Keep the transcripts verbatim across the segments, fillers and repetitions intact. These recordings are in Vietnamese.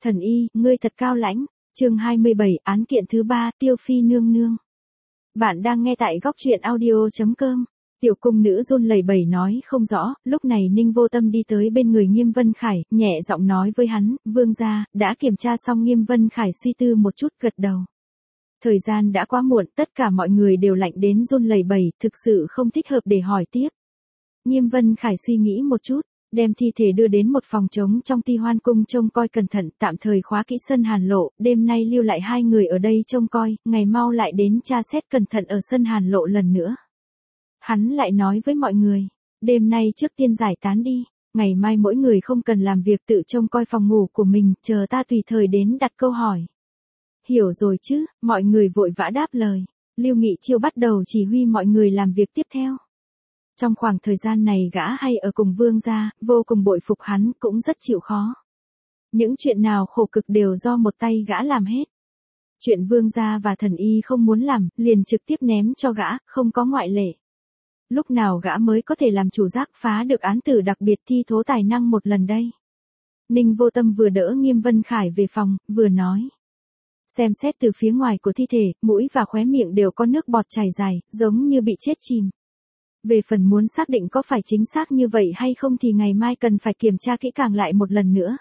Thần y, ngươi thật cao lãnh. Chương hai mươi bảy, án kiện thứ ba, Tiêu Phi nương nương. Bạn đang nghe tại góc truyện audio chấm com. Tiểu cung nữ run lẩy bẩy nói không rõ, lúc này Ninh Vô Tâm đi tới bên người Nghiêm Vân Khải, nhẹ giọng nói với hắn, vương gia, đã kiểm tra xong. Nghiêm Vân Khải suy tư một chút gật đầu. Thời gian đã quá muộn, tất cả mọi người đều lạnh đến run lẩy bẩy, thực sự không thích hợp để hỏi tiếp. Nghiêm Vân Khải suy nghĩ một chút, đem thi thể đưa đến một phòng trống trong Ti Hoan cung trông coi cẩn thận, tạm thời khóa kỹ sân Hàn Lộ, đêm nay lưu lại hai người ở đây trông coi, ngày mau lại đến tra xét cẩn thận ở sân Hàn Lộ lần nữa. Hắn lại nói với mọi người, đêm nay trước tiên giải tán đi, ngày mai mỗi người không cần làm việc tự trông coi phòng ngủ của mình, chờ ta tùy thời đến đặt câu hỏi. Hiểu rồi chứ, mọi người vội vã đáp lời. Lưu Nghị Chiêu bắt đầu chỉ huy mọi người làm việc tiếp theo. Trong khoảng thời gian này gã hay ở cùng vương gia, vô cùng bội phục hắn, cũng rất chịu khó. Những chuyện nào khổ cực đều do một tay gã làm hết. Chuyện vương gia và thần y không muốn làm, liền trực tiếp ném cho gã, không có ngoại lệ. Lúc nào gã mới có thể làm chủ giác phá được án tử đặc biệt thi thố tài năng một lần đây? Ninh Vô Tâm vừa đỡ Nghiêm Vân Khải về phòng, vừa nói. Xem xét từ phía ngoài của thi thể, mũi và khóe miệng đều có nước bọt chảy dài, giống như bị chết chìm. Về phần muốn xác định có phải chính xác như vậy hay không thì ngày mai cần phải kiểm tra kỹ càng lại một lần nữa.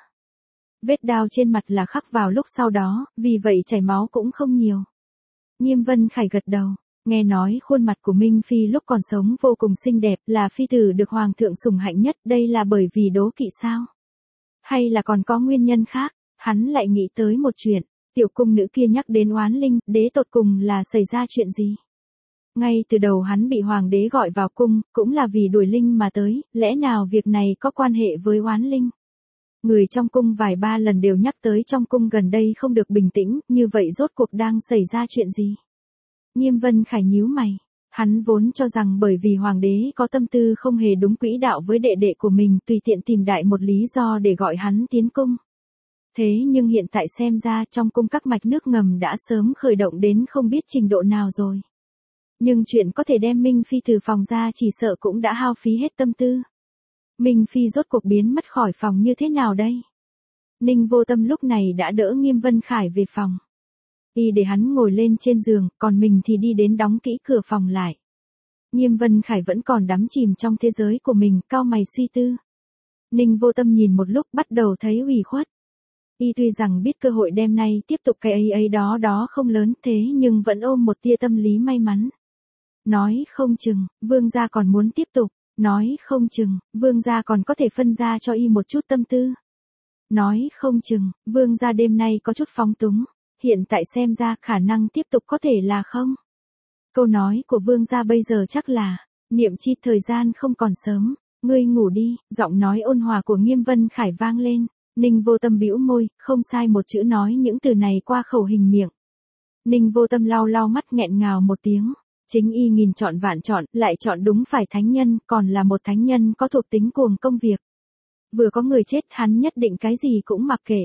Vết đao trên mặt là khắc vào lúc sau đó, vì vậy chảy máu cũng không nhiều. Nghiêm Vân Khải gật đầu, nghe nói khuôn mặt của Minh Phi lúc còn sống vô cùng xinh đẹp, là phi tử được hoàng thượng sủng hạnh nhất, đây là bởi vì đố kỵ sao? Hay là còn có nguyên nhân khác? Hắn lại nghĩ tới một chuyện, tiểu cung nữ kia nhắc đến oán linh, đế tột cùng là xảy ra chuyện gì? Ngay từ đầu hắn bị hoàng đế gọi vào cung, cũng là vì đuổi linh mà tới, lẽ nào việc này có quan hệ với oán linh? Người trong cung vài ba lần đều nhắc tới trong cung gần đây không được bình tĩnh, như vậy rốt cuộc đang xảy ra chuyện gì? Nghiêm Vân Khải nhíu mày, hắn vốn cho rằng bởi vì hoàng đế có tâm tư không hề đúng quỹ đạo với đệ đệ của mình, tùy tiện tìm đại một lý do để gọi hắn tiến cung. Thế nhưng hiện tại xem ra trong cung các mạch nước ngầm đã sớm khởi động đến không biết trình độ nào rồi. Nhưng chuyện có thể đem Minh Phi từ phòng ra chỉ sợ cũng đã hao phí hết tâm tư. Minh Phi rốt cuộc biến mất khỏi phòng như thế nào đây? Ninh Vô Tâm lúc này đã đỡ Nghiêm Vân Khải về phòng. Y để hắn ngồi lên trên giường, còn mình thì đi đến đóng kỹ cửa phòng lại. Nghiêm Vân Khải vẫn còn đắm chìm trong thế giới của mình, cau mày suy tư. Ninh Vô Tâm nhìn một lúc bắt đầu thấy ủy khuất. Y tuy rằng biết cơ hội đêm nay tiếp tục cái ấy ấy đó đó không lớn thế nhưng vẫn ôm một tia tâm lý may mắn. Nói không chừng, vương gia còn muốn tiếp tục. Nói không chừng, vương gia còn có thể phân ra cho y một chút tâm tư. Nói không chừng, vương gia đêm nay có chút phóng túng. Hiện tại xem ra khả năng tiếp tục có thể là không. Câu nói của vương gia bây giờ chắc là, niệm chi thời gian không còn sớm, ngươi ngủ đi, giọng nói ôn hòa của Nghiêm Vân Khải vang lên. Ninh Vô Tâm bĩu môi, không sai một chữ nói những từ này qua khẩu hình miệng. Ninh Vô Tâm lau lau mắt nghẹn ngào một tiếng. Chính y nghìn chọn vạn chọn, lại chọn đúng phải thánh nhân, còn là một thánh nhân có thuộc tính cuồng công việc. Vừa có người chết hắn nhất định cái gì cũng mặc kệ.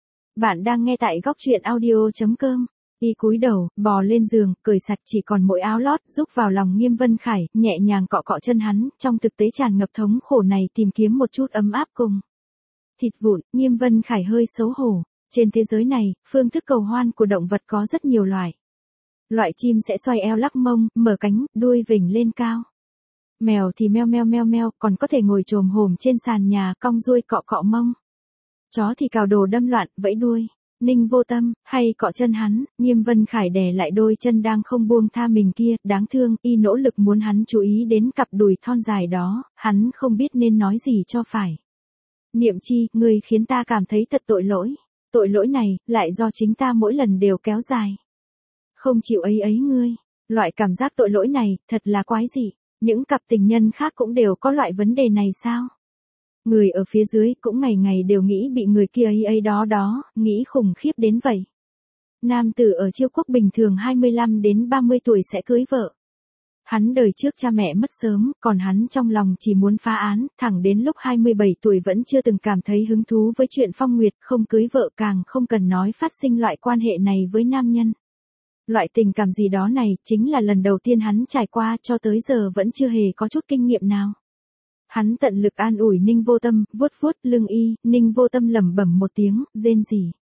Bạn đang nghe tại góc truyện audio chấm com. Y cúi đầu, bò lên giường, cởi sạch chỉ còn mỗi áo lót, rúc vào lòng Nghiêm Vân Khải, nhẹ nhàng cọ cọ chân hắn, trong thực tế tràn ngập thống khổ này tìm kiếm một chút ấm áp cùng. Thịt vụn, Nghiêm Vân Khải hơi xấu hổ. Trên thế giới này, phương thức cầu hoan của động vật có rất nhiều loại. Loại chim sẽ xoay eo lắc mông, mở cánh, đuôi vểnh lên cao. Mèo thì meo meo meo meo, còn có thể ngồi chồm hổm trên sàn nhà cong ruôi cọ cọ mông. Chó thì cào đồ đâm loạn, vẫy đuôi. Ninh Vô Tâm, hay cọ chân hắn, Nghiêm Vân Khải đè lại đôi chân đang không buông tha mình kia, đáng thương, y nỗ lực muốn hắn chú ý đến cặp đùi thon dài đó, hắn không biết nên nói gì cho phải. Niệm chi, ngươi khiến ta cảm thấy thật tội lỗi. Tội lỗi này, lại do chính ta mỗi lần đều kéo dài. Không chịu ấy ấy ngươi. Loại cảm giác tội lỗi này, thật là quái dị. Những cặp tình nhân khác cũng đều có loại vấn đề này sao? Người ở phía dưới cũng ngày ngày đều nghĩ bị người kia ấy ấy đó đó, nghĩ khủng khiếp đến vậy. Nam tử ở Chiêu Quốc bình thường hai mươi lăm đến ba mươi tuổi sẽ cưới vợ. Hắn đời trước cha mẹ mất sớm, còn hắn trong lòng chỉ muốn phá án, thẳng đến lúc hai mươi bảy tuổi vẫn chưa từng cảm thấy hứng thú với chuyện phong nguyệt, không cưới vợ càng không cần nói phát sinh loại quan hệ này với nam nhân. Loại tình cảm gì đó này chính là lần đầu tiên hắn trải qua, cho tới giờ vẫn chưa hề có chút kinh nghiệm nào. Hắn tận lực an ủi Ninh Vô Tâm, vuốt vuốt lưng y, Ninh Vô Tâm lẩm bẩm một tiếng, rên rỉ.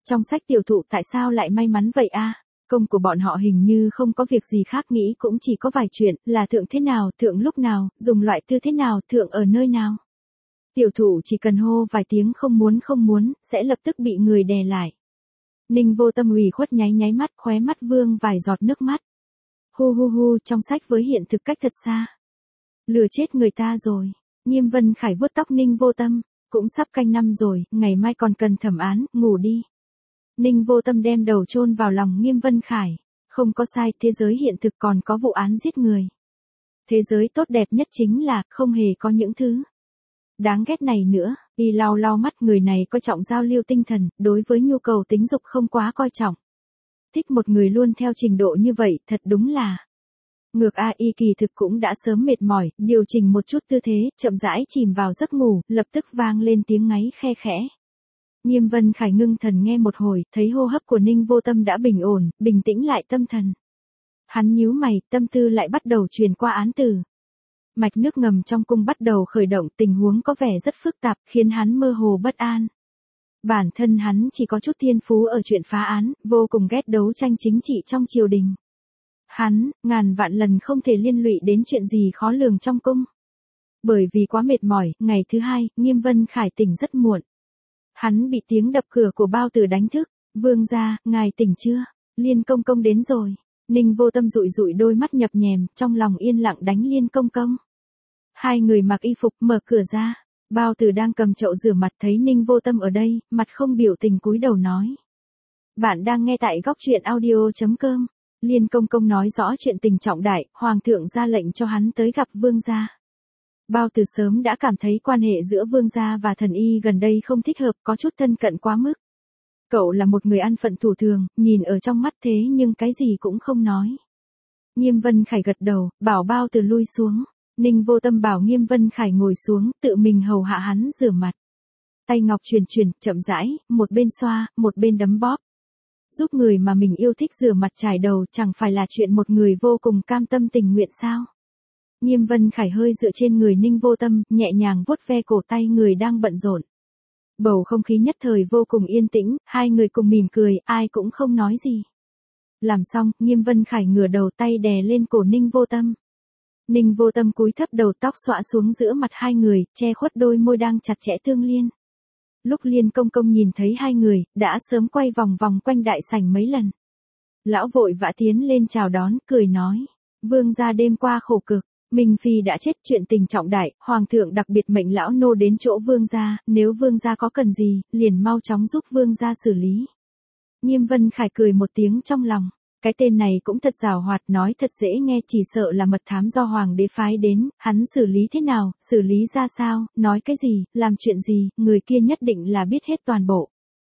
Trong sách tiểu thụ tại sao lại may mắn vậy a? Công của bọn họ hình như không có việc gì khác nghĩ cũng chỉ có vài chuyện, là thượng thế nào, thượng lúc nào, dùng loại tư thế nào, thượng ở nơi nào. Tiểu thụ chỉ cần hô vài tiếng không muốn không muốn, sẽ lập tức bị người đè lại. Ninh Vô Tâm ủy khuất nháy nháy mắt, khóe mắt vương vài giọt nước mắt. Hu hu hu, trong sách với hiện thực cách thật xa. Lừa chết người ta rồi. Nghiêm Vân Khải vuốt tóc Ninh Vô Tâm, cũng sắp canh năm rồi, ngày mai còn cần thẩm án, ngủ đi. Ninh Vô Tâm đem đầu chôn vào lòng Nghiêm Vân Khải. Không có sai, thế giới hiện thực còn có vụ án giết người. Thế giới tốt đẹp nhất chính là, không hề có những thứ đáng ghét này nữa. Y lau lau mắt, người này coi trọng giao lưu tinh thần, đối với nhu cầu tính dục không quá coi trọng. Thích một người luôn theo trình độ như vậy, thật đúng là. Ngược A Y kỳ thực cũng đã sớm mệt mỏi, điều chỉnh một chút tư thế, chậm rãi chìm vào giấc ngủ, lập tức vang lên tiếng ngáy khe khẽ. Nghiêm Vân Khải ngưng thần nghe một hồi, thấy hô hấp của Ninh Vô Tâm đã bình ổn, bình tĩnh lại tâm thần. Hắn nhíu mày, tâm tư lại bắt đầu truyền qua án tử. Mạch nước ngầm trong cung bắt đầu khởi động, tình huống có vẻ rất phức tạp, khiến hắn mơ hồ bất an. Bản thân hắn chỉ có chút thiên phú ở chuyện phá án, vô cùng ghét đấu tranh chính trị trong triều đình. Hắn, ngàn vạn lần không thể liên lụy đến chuyện gì khó lường trong cung. Bởi vì quá mệt mỏi, ngày thứ hai, Nghiêm Vân Khải tỉnh rất muộn. Hắn bị tiếng đập cửa của Bao Tử đánh thức. Vương gia, ngài tỉnh chưa? Liên công công đến rồi. Ninh Vô Tâm dụi dụi đôi mắt nhập nhèm, trong lòng yên lặng đánh Liên công công. Hai người mặc y phục mở cửa ra. Bao Tử đang cầm chậu rửa mặt thấy Ninh Vô Tâm ở đây, mặt không biểu tình cúi đầu nói. Bạn đang nghe tại góc truyện audio chấm com. Liên công công nói rõ chuyện tình trọng đại, hoàng thượng ra lệnh cho hắn tới gặp vương gia. Bao Tử sớm đã cảm thấy quan hệ giữa vương gia và thần y gần đây không thích hợp, có chút thân cận quá mức. Cậu là một người ăn phận thủ thường, nhìn ở trong mắt thế nhưng cái gì cũng không nói. Nghiêm Vân Khải gật đầu, bảo Bao Tử lui xuống. Ninh Vô Tâm bảo Nghiêm Vân Khải ngồi xuống, tự mình hầu hạ hắn rửa mặt. Tay ngọc truyền truyền, chậm rãi, một bên xoa, một bên đấm bóp. Giúp người mà mình yêu thích rửa mặt trải đầu chẳng phải là chuyện một người vô cùng cam tâm tình nguyện sao. Nghiêm Vân Khải hơi dựa trên người Ninh Vô Tâm, nhẹ nhàng vuốt ve cổ tay người đang bận rộn. Bầu không khí nhất thời vô cùng yên tĩnh, hai người cùng mỉm cười, ai cũng không nói gì. Làm xong, Nghiêm Vân Khải ngửa đầu tay đè lên cổ Ninh Vô Tâm. Ninh Vô Tâm cúi thấp đầu, tóc xõa xuống giữa mặt hai người, che khuất đôi môi đang chặt chẽ tương liên. Lúc Liên công công nhìn thấy hai người, đã sớm quay vòng vòng quanh đại sảnh mấy lần. Lão vội vã tiến lên chào đón, cười nói. Vương gia đêm qua khổ cực, Minh Phi đã chết, chuyện tình trọng đại, hoàng thượng đặc biệt mệnh lão nô đến chỗ vương gia, nếu vương gia có cần gì, liền mau chóng giúp vương gia xử lý. Nghiêm Vân Khải cười một tiếng trong lòng. Cái tên này cũng thật giàu hoạt, nói thật dễ nghe, chỉ sợ là mật thám do hoàng đế phái đến, hắn xử lý thế nào, xử lý ra sao, nói cái gì, làm chuyện gì, người kia nhất định là biết hết toàn bộ.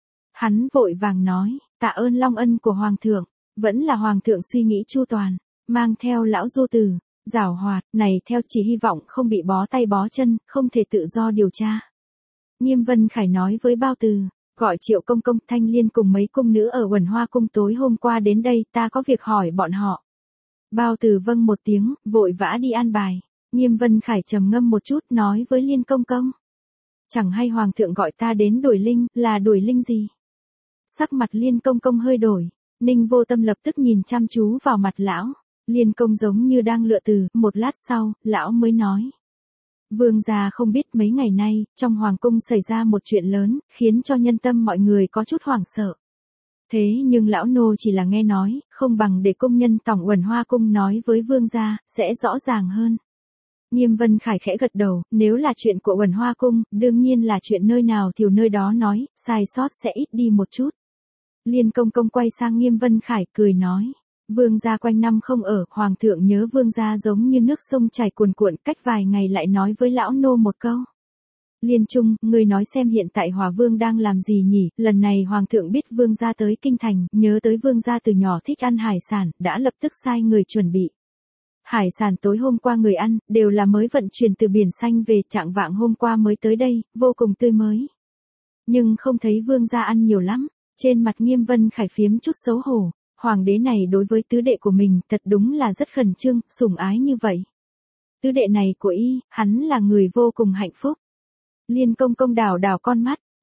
Hắn vội vàng nói, tạ ơn long ân của hoàng thượng, vẫn là hoàng thượng suy nghĩ chu toàn, mang theo lão du tử, giàu hoạt, này theo chỉ hy vọng không bị bó tay bó chân, không thể tự do điều tra. Nghiêm Vân Khải nói với Bao Tử. Gọi Triệu công công, Thanh Liên cùng mấy cung nữ ở Uẩn Hoa cung tối hôm qua đến đây, ta có việc hỏi bọn họ. Bao Tử vâng một tiếng, vội vã đi an bài. Nghiêm Vân Khải trầm ngâm một chút, nói với Liên công công. Chẳng hay hoàng thượng gọi ta đến đuổi linh, là đuổi linh gì? Sắc mặt Liên công công hơi đổi. Ninh Vô Tâm lập tức nhìn chăm chú vào mặt lão. Liên công giống như đang lựa từ, một lát sau, lão mới nói. Vương gia không biết mấy ngày nay, trong hoàng cung xảy ra một chuyện lớn, khiến cho nhân tâm mọi người có chút hoảng sợ. Thế nhưng lão nô chỉ là nghe nói, không bằng để công nhân tổng Uẩn Hoa cung nói với vương gia, sẽ rõ ràng hơn. Nghiêm Vân Khải khẽ gật đầu, nếu là chuyện của Uẩn Hoa cung, đương nhiên là chuyện nơi nào thì nơi đó nói, sai sót sẽ ít đi một chút. Liên công công quay sang Nghiêm Vân Khải cười nói. Vương gia quanh năm không ở, hoàng thượng nhớ vương gia giống như nước sông chảy cuồn cuộn, cách vài ngày lại nói với lão nô một câu. Liên Trung, ngươi nói xem hiện tại Hòa Vương đang làm gì nhỉ, lần này hoàng thượng biết vương gia tới kinh thành, nhớ tới vương gia từ nhỏ thích ăn hải sản, đã lập tức sai người chuẩn bị. Hải sản tối hôm qua người ăn, đều là mới vận chuyển từ biển xanh về, trạng vạng hôm qua mới tới đây, vô cùng tươi mới. Nhưng không thấy vương gia ăn nhiều lắm, trên mặt Nghiêm Vân Khải phiếm chút xấu hổ. Hoàng đế này đối với tứ đệ của mình thật đúng là rất khẩn trương, sủng ái như vậy. Tứ đệ này của y, hắn là người vô cùng hạnh phúc. Liên công công đảo đảo con mắt,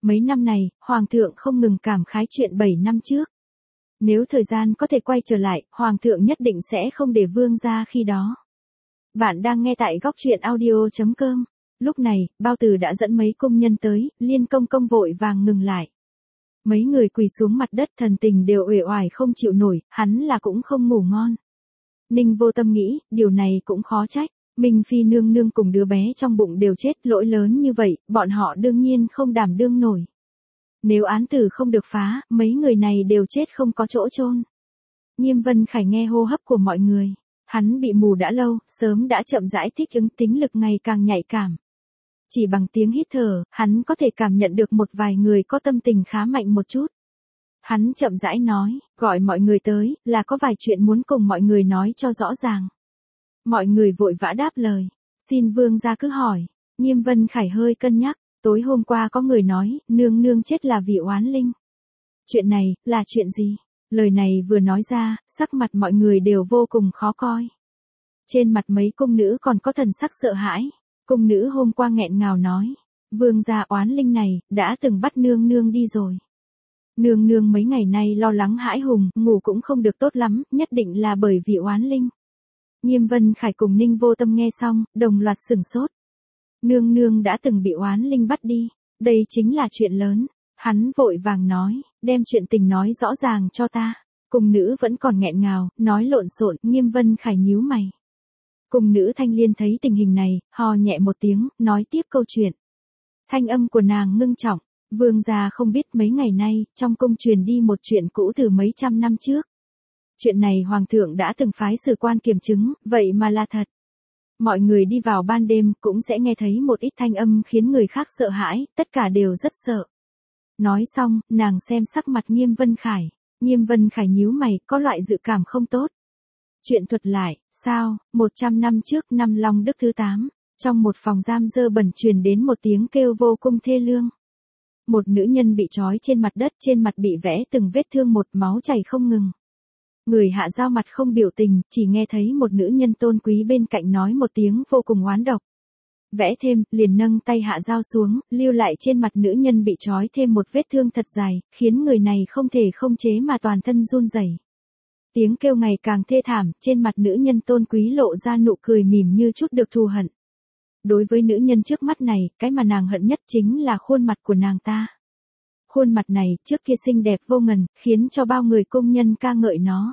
Mấy năm này, Hoàng thượng không ngừng cảm khái chuyện bảy năm trước. Nếu thời gian có thể quay trở lại, Hoàng thượng nhất định sẽ không để vương gia khi đó. Bạn đang nghe tại góc truyện audio.com. Lúc này, Bao Tử đã dẫn mấy công nhân tới, Liên Công Công vội vàng ngừng lại. Mấy người quỳ xuống mặt đất, thần tình đều uể oải không chịu nổi, hắn là cũng không ngủ ngon. Ninh Vô Tâm nghĩ, điều này cũng khó trách. Minh Phi nương nương cùng đứa bé trong bụng đều chết, lỗi lớn như vậy, bọn họ đương nhiên không đảm đương nổi. Nếu án tử không được phá, mấy người này đều chết không có chỗ chôn. Nghiêm Vân Khải nghe hô hấp của mọi người. Hắn bị mù đã lâu, sớm đã chậm rãi thích ứng, tính lực ngày càng nhạy cảm. Chỉ bằng tiếng hít thở, hắn có thể cảm nhận được một vài người có tâm tình khá mạnh một chút. Hắn chậm rãi nói, gọi mọi người tới, là có vài chuyện muốn cùng mọi người nói cho rõ ràng. Mọi người vội vã đáp lời, xin vương gia cứ hỏi. Nghiêm Vân Khải hơi cân nhắc, tối hôm qua có người nói, nương nương chết là vì oán linh. Chuyện này, là chuyện gì? Lời này vừa nói ra, sắc mặt mọi người đều vô cùng khó coi. Trên mặt mấy cung nữ còn có thần sắc sợ hãi. Cung nữ hôm qua nghẹn ngào nói, vương gia oán linh này, đã từng bắt nương nương đi rồi. Nương nương mấy ngày nay lo lắng hãi hùng, ngủ cũng không được tốt lắm, nhất định là bởi vì oán linh. Nghiêm Vân Khải cùng Ninh Vô Tâm nghe xong, đồng loạt sửng sốt. Nương nương đã từng bị oán linh bắt đi, đây chính là chuyện lớn. Hắn vội vàng nói, đem chuyện tình nói rõ ràng cho ta. Cung nữ vẫn còn nghẹn ngào, nói lộn xộn, Nghiêm Vân Khải nhíu mày. Cung nữ Thanh Liên thấy tình hình này, hò nhẹ một tiếng, nói tiếp câu chuyện. Thanh âm của nàng ngưng trọng, vương gia không biết mấy ngày nay, trong cung truyền đi một chuyện cũ từ mấy trăm năm trước. Chuyện này Hoàng thượng đã từng phái sử quan kiểm chứng, vậy mà là thật. Mọi người đi vào ban đêm cũng sẽ nghe thấy một ít thanh âm khiến người khác sợ hãi, tất cả đều rất sợ. Nói xong, nàng xem sắc mặt Nghiêm Vân Khải. Nghiêm Vân Khải nhíu mày, có loại dự cảm không tốt. Chuyện thuật lại, sao, một trăm năm trước năm Long Đức thứ tám, trong một phòng giam dơ bẩn truyền đến một tiếng kêu vô cùng thê lương. Một nữ nhân bị trói trên mặt đất, trên mặt bị vẽ từng vết thương, một máu chảy không ngừng. Người hạ dao mặt không biểu tình, chỉ nghe thấy một nữ nhân tôn quý bên cạnh nói một tiếng vô cùng oán độc. Vẽ thêm, liền nâng tay hạ dao xuống, lưu lại trên mặt nữ nhân bị trói thêm một vết thương thật dài, khiến người này không thể không chế mà toàn thân run rẩy. Tiếng kêu ngày càng thê thảm, trên mặt nữ nhân tôn quý lộ ra nụ cười mỉm như chút được thù hận. Đối với nữ nhân trước mắt này, cái mà nàng hận nhất chính là khuôn mặt của nàng ta. Khuôn mặt này, trước kia xinh đẹp vô ngần, khiến cho bao người công nhân ca ngợi nó.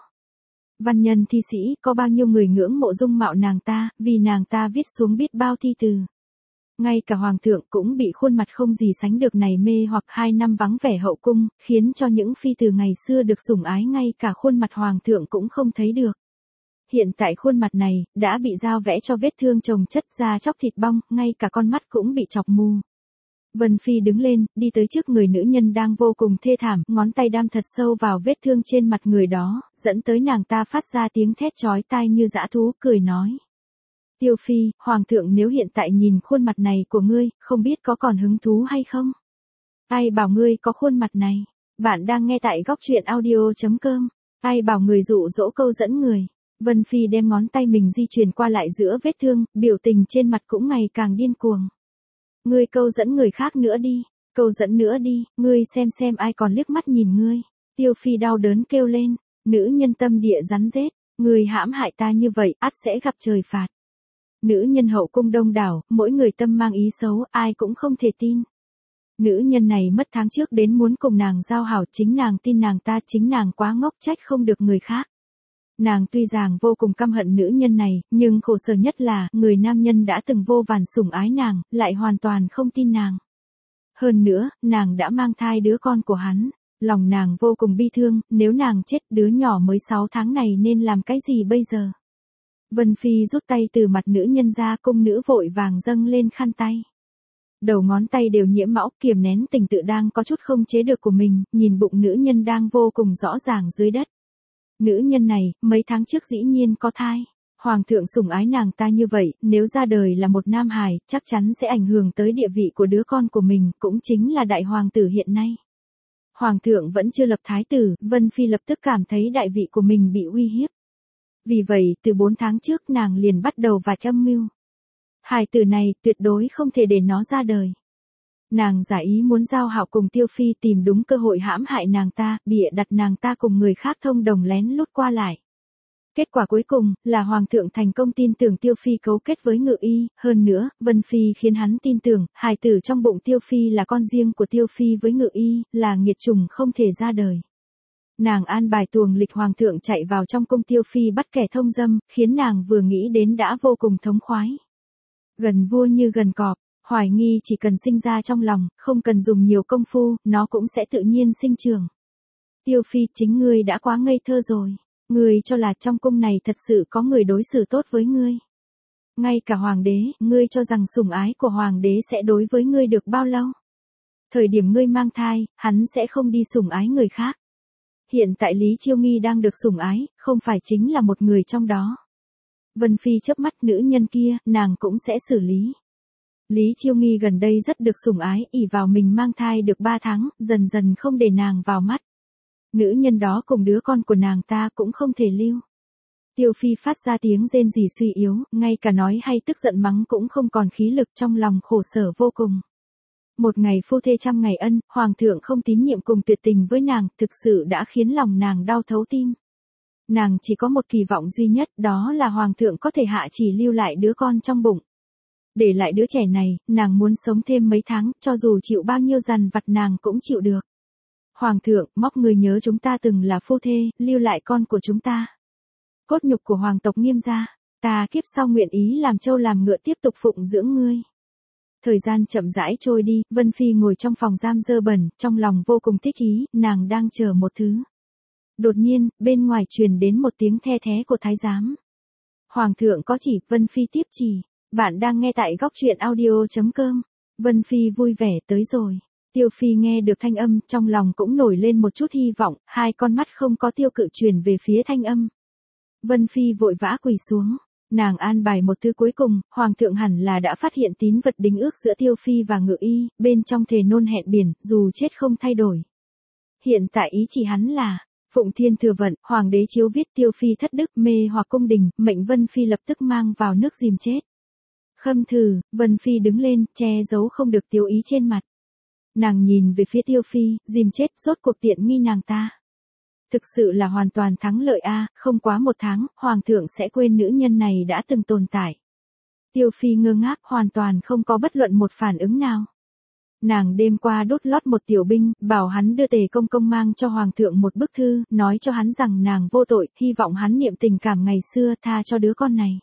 Văn nhân thi sĩ, có bao nhiêu người ngưỡng mộ dung mạo nàng ta, vì nàng ta viết xuống biết bao thi từ. Ngay cả hoàng thượng cũng bị khuôn mặt không gì sánh được này mê hoặc, hai năm vắng vẻ hậu cung, khiến cho những phi từ ngày xưa được sủng ái ngay cả khuôn mặt hoàng thượng cũng không thấy được. Hiện tại khuôn mặt này, đã bị dao vẽ cho vết thương chồng chất da chóc thịt bong, ngay cả con mắt cũng bị chọc mù. Vân Phi đứng lên, đi tới trước người nữ nhân đang vô cùng thê thảm, ngón tay đâm thật sâu vào vết thương trên mặt người đó, dẫn tới nàng ta phát ra tiếng thét chói tai như dã thú, cười nói. Tiêu Phi, Hoàng thượng nếu hiện tại nhìn khuôn mặt này của ngươi, không biết có còn hứng thú hay không? Ai bảo ngươi có khuôn mặt này? Bạn đang nghe tại góc truyện audio.com. Ai bảo người dụ dỗ câu dẫn người? Vân Phi đem ngón tay mình di chuyển qua lại giữa vết thương, biểu tình trên mặt cũng ngày càng điên cuồng. Ngươi câu dẫn người khác nữa đi, câu dẫn nữa đi, ngươi xem xem ai còn liếc mắt nhìn ngươi. Tiêu Phi đau đớn kêu lên, nữ nhân tâm địa rắn rết, ngươi hãm hại ta như vậy, ắt sẽ gặp trời phạt. Nữ nhân hậu cung đông đảo, mỗi người tâm mang ý xấu, ai cũng không thể tin. Nữ nhân này mất tháng trước đến muốn cùng nàng giao hảo, chính nàng tin nàng ta, chính nàng quá ngốc, trách không được người khác. Nàng tuy rằng vô cùng căm hận nữ nhân này, nhưng khổ sở nhất là, người nam nhân đã từng vô vàn sủng ái nàng, lại hoàn toàn không tin nàng. Hơn nữa, nàng đã mang thai đứa con của hắn, lòng nàng vô cùng bi thương, nếu nàng chết đứa nhỏ mới sáu tháng này nên làm cái gì bây giờ? Vân Phi rút tay từ mặt nữ nhân ra, cung nữ vội vàng dâng lên khăn tay. Đầu ngón tay đều nhiễm máu, kiềm nén tình tự đang có chút không chế được của mình, nhìn bụng nữ nhân đang vô cùng rõ ràng dưới đất. Nữ nhân này, mấy tháng trước dĩ nhiên có thai. Hoàng thượng sủng ái nàng ta như vậy, nếu ra đời là một nam hài, chắc chắn sẽ ảnh hưởng tới địa vị của đứa con của mình, cũng chính là đại hoàng tử hiện nay. Hoàng thượng vẫn chưa lập thái tử, Vân Phi lập tức cảm thấy đại vị của mình bị uy hiếp. Vì vậy, từ bốn tháng trước nàng liền bắt đầu và châm mưu. Hài tử này tuyệt đối không thể để nó ra đời. Nàng giả ý muốn giao hảo cùng Tiêu Phi tìm đúng cơ hội hãm hại nàng ta, bịa đặt nàng ta cùng người khác thông đồng lén lút qua lại. Kết quả cuối cùng, là Hoàng thượng thành công tin tưởng Tiêu Phi cấu kết với Ngự Y, hơn nữa, Vân Phi khiến hắn tin tưởng, hài tử trong bụng Tiêu Phi là con riêng của Tiêu Phi với Ngự Y, là nghiệt chủng không thể ra đời. Nàng an bài tuồng lịch Hoàng thượng chạy vào trong cung Tiêu Phi bắt kẻ thông dâm, khiến nàng vừa nghĩ đến đã vô cùng thống khoái. Gần vua như gần cọp, hoài nghi chỉ cần sinh ra trong lòng, không cần dùng nhiều công phu, nó cũng sẽ tự nhiên sinh trưởng. Tiêu Phi, chính ngươi đã quá ngây thơ rồi. Ngươi cho là trong cung này thật sự có người đối xử tốt với ngươi. Ngay cả hoàng đế, ngươi cho rằng sủng ái của hoàng đế sẽ đối với ngươi được bao lâu? Thời điểm ngươi mang thai, hắn sẽ không đi sủng ái người khác. Hiện tại Lý Chiêu Nghi đang được sủng ái, không phải chính là một người trong đó. Vân Phi chớp mắt, nữ nhân kia, nàng cũng sẽ xử lý. Lý Chiêu Nghi gần đây rất được sủng ái, ỷ vào mình mang thai được ba tháng, dần dần không để nàng vào mắt. Nữ nhân đó cùng đứa con của nàng ta cũng không thể lưu. Tiêu Phi phát ra tiếng rên rỉ suy yếu, ngay cả nói hay tức giận mắng cũng không còn khí lực, trong lòng khổ sở vô cùng. Một ngày phu thê trăm ngày ân, Hoàng thượng không tín nhiệm cùng tuyệt tình với nàng, thực sự đã khiến lòng nàng đau thấu tim. Nàng chỉ có một kỳ vọng duy nhất, đó là Hoàng thượng có thể hạ chỉ lưu lại đứa con trong bụng. Để lại đứa trẻ này, nàng muốn sống thêm mấy tháng, cho dù chịu bao nhiêu dằn vặt nàng cũng chịu được. Hoàng thượng, móc người nhớ chúng ta từng là phu thê, lưu lại con của chúng ta. Cốt nhục của hoàng tộc Nghiêm gia, ta kiếp sau nguyện ý làm trâu làm ngựa tiếp tục phụng dưỡng ngươi. Thời gian chậm rãi trôi đi, Vân Phi ngồi trong phòng giam dơ bẩn, trong lòng vô cùng thích ý, nàng đang chờ một thứ. Đột nhiên, bên ngoài truyền đến một tiếng the thé của thái giám. Hoàng thượng có chỉ, Vân Phi tiếp chỉ. Bạn đang nghe tại góc truyện audio chấm com. Vân Phi vui vẻ tới rồi. Tiêu Phi nghe được thanh âm, trong lòng cũng nổi lên một chút hy vọng, hai con mắt không có tiêu cự truyền về phía thanh âm. Vân Phi vội vã quỳ xuống, nàng an bài một thứ cuối cùng, Hoàng thượng hẳn là đã phát hiện tín vật đính ước giữa Tiêu Phi và Ngự Y, bên trong thề nôn hẹn biển, dù chết không thay đổi. Hiện tại ý chỉ hắn là, Phụng Thiên Thừa Vận, Hoàng đế chiếu viết Tiêu Phi thất đức mê hoặc cung đình, mệnh Vân Phi lập tức mang vào nước dìm chết. Khâm thử, Vân Phi đứng lên, che giấu không được tiêu ý trên mặt. Nàng nhìn về phía Tiêu Phi, dìm chết, rốt cuộc tiện nghi nàng ta. Thực sự là hoàn toàn thắng lợi a, không quá một tháng, Hoàng thượng sẽ quên nữ nhân này đã từng tồn tại. Tiêu Phi ngơ ngác, hoàn toàn không có bất luận một phản ứng nào. Nàng đêm qua đốt lót một tiểu binh, bảo hắn đưa Tề Công Công mang cho Hoàng thượng một bức thư, nói cho hắn rằng nàng vô tội, hy vọng hắn niệm tình cảm ngày xưa tha cho đứa con này.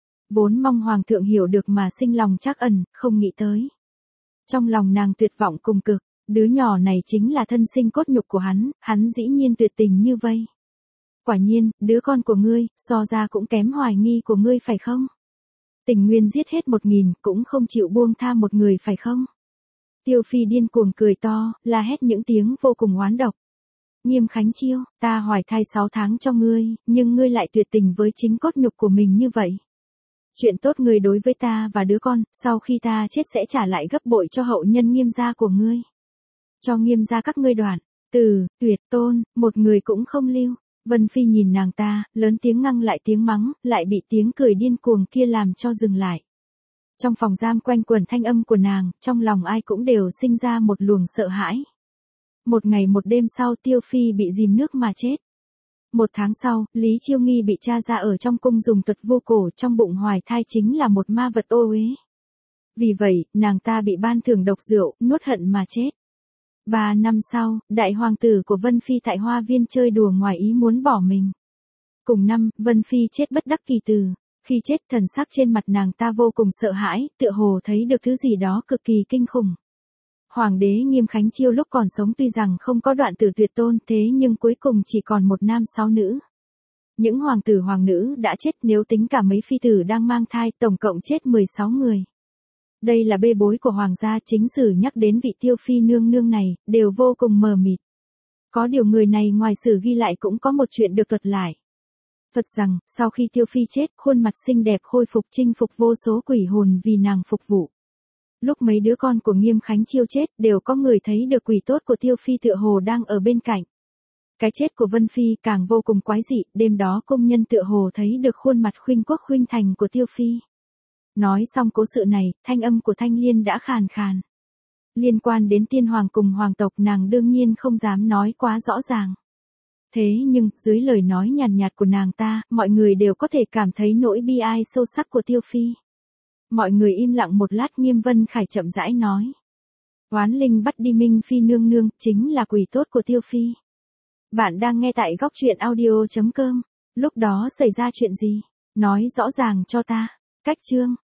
Vốn mong Hoàng thượng hiểu được mà sinh lòng trắc ẩn, không nghĩ tới. Trong lòng nàng tuyệt vọng cùng cực, đứa nhỏ này chính là thân sinh cốt nhục của hắn, hắn dĩ nhiên tuyệt tình như vây. Quả nhiên, đứa con của ngươi, so ra cũng kém hoài nghi của ngươi phải không? Tình nguyên giết hết một nghìn, cũng không chịu buông tha một người phải không? Tiêu Phi điên cuồng cười to, la hét những tiếng vô cùng oán độc. Nghiêm Khánh Chiêu, ta hoài thai sáu tháng cho ngươi, nhưng ngươi lại tuyệt tình với chính cốt nhục của mình như vậy. Chuyện tốt ngươi đối với ta và đứa con, sau khi ta chết sẽ trả lại gấp bội cho hậu nhân Nghiêm gia của ngươi. Cho Nghiêm gia các ngươi đoạn, Từ, Tuyệt, Tôn, một người cũng không lưu. Vân Phi nhìn nàng ta, lớn tiếng ngăn lại tiếng mắng, lại bị tiếng cười điên cuồng kia làm cho dừng lại. Trong phòng giam quanh quẩn thanh âm của nàng, trong lòng ai cũng đều sinh ra một luồng sợ hãi. Một ngày một đêm sau Tiêu Phi bị dìm nước mà chết. Một tháng sau, Lý Chiêu Nghi bị cha ra ở trong cung dùng thuật vô cổ, trong bụng hoài thai chính là một ma vật ô uế. Vì vậy, nàng ta bị ban thưởng độc rượu, nuốt hận mà chết. Ba năm sau, đại hoàng tử của Vân Phi tại Hoa Viên chơi đùa ngoài ý muốn bỏ mình. Cùng năm, Vân Phi chết bất đắc kỳ tử. Khi chết, thần sắc trên mặt nàng ta vô cùng sợ hãi, tựa hồ thấy được thứ gì đó cực kỳ kinh khủng. Hoàng đế Nghiêm Khánh Chiêu lúc còn sống tuy rằng không có đoạn tử tuyệt tôn, thế nhưng cuối cùng chỉ còn một nam sáu nữ. Những hoàng tử hoàng nữ đã chết, nếu tính cả mấy phi tử đang mang thai, tổng cộng chết mười sáu người. Đây là bê bối của hoàng gia, chính sử nhắc đến vị Tiêu Phi nương nương này, đều vô cùng mờ mịt. Có điều người này ngoài sử ghi lại cũng có một chuyện được thuật lại. Thuật rằng, sau khi Tiêu Phi chết, khuôn mặt xinh đẹp khôi phục chinh phục vô số quỷ hồn vì nàng phục vụ. Lúc mấy đứa con của Nghiêm Khánh Chiêu chết, đều có người thấy được quỷ tốt của Tiêu Phi tựa hồ đang ở bên cạnh. Cái chết của Vân Phi càng vô cùng quái dị, đêm đó công nhân tựa hồ thấy được khuôn mặt khuynh quốc khuynh thành của Tiêu Phi. Nói xong cố sự này, thanh âm của Thanh Liên đã khàn khàn. Liên quan đến tiên hoàng cùng hoàng tộc nàng đương nhiên không dám nói quá rõ ràng. Thế nhưng, dưới lời nói nhàn nhạt của nàng ta, mọi người đều có thể cảm thấy nỗi bi ai sâu sắc của Tiêu Phi. Mọi người im lặng một lát, Nghiêm Vân Khải chậm rãi nói. Oán linh bắt đi Minh Phi nương nương, chính là quỷ tốt của Tiêu Phi. Bạn đang nghe tại góc truyện audio chấm com. Lúc đó xảy ra chuyện gì? Nói rõ ràng cho ta. Cách chương.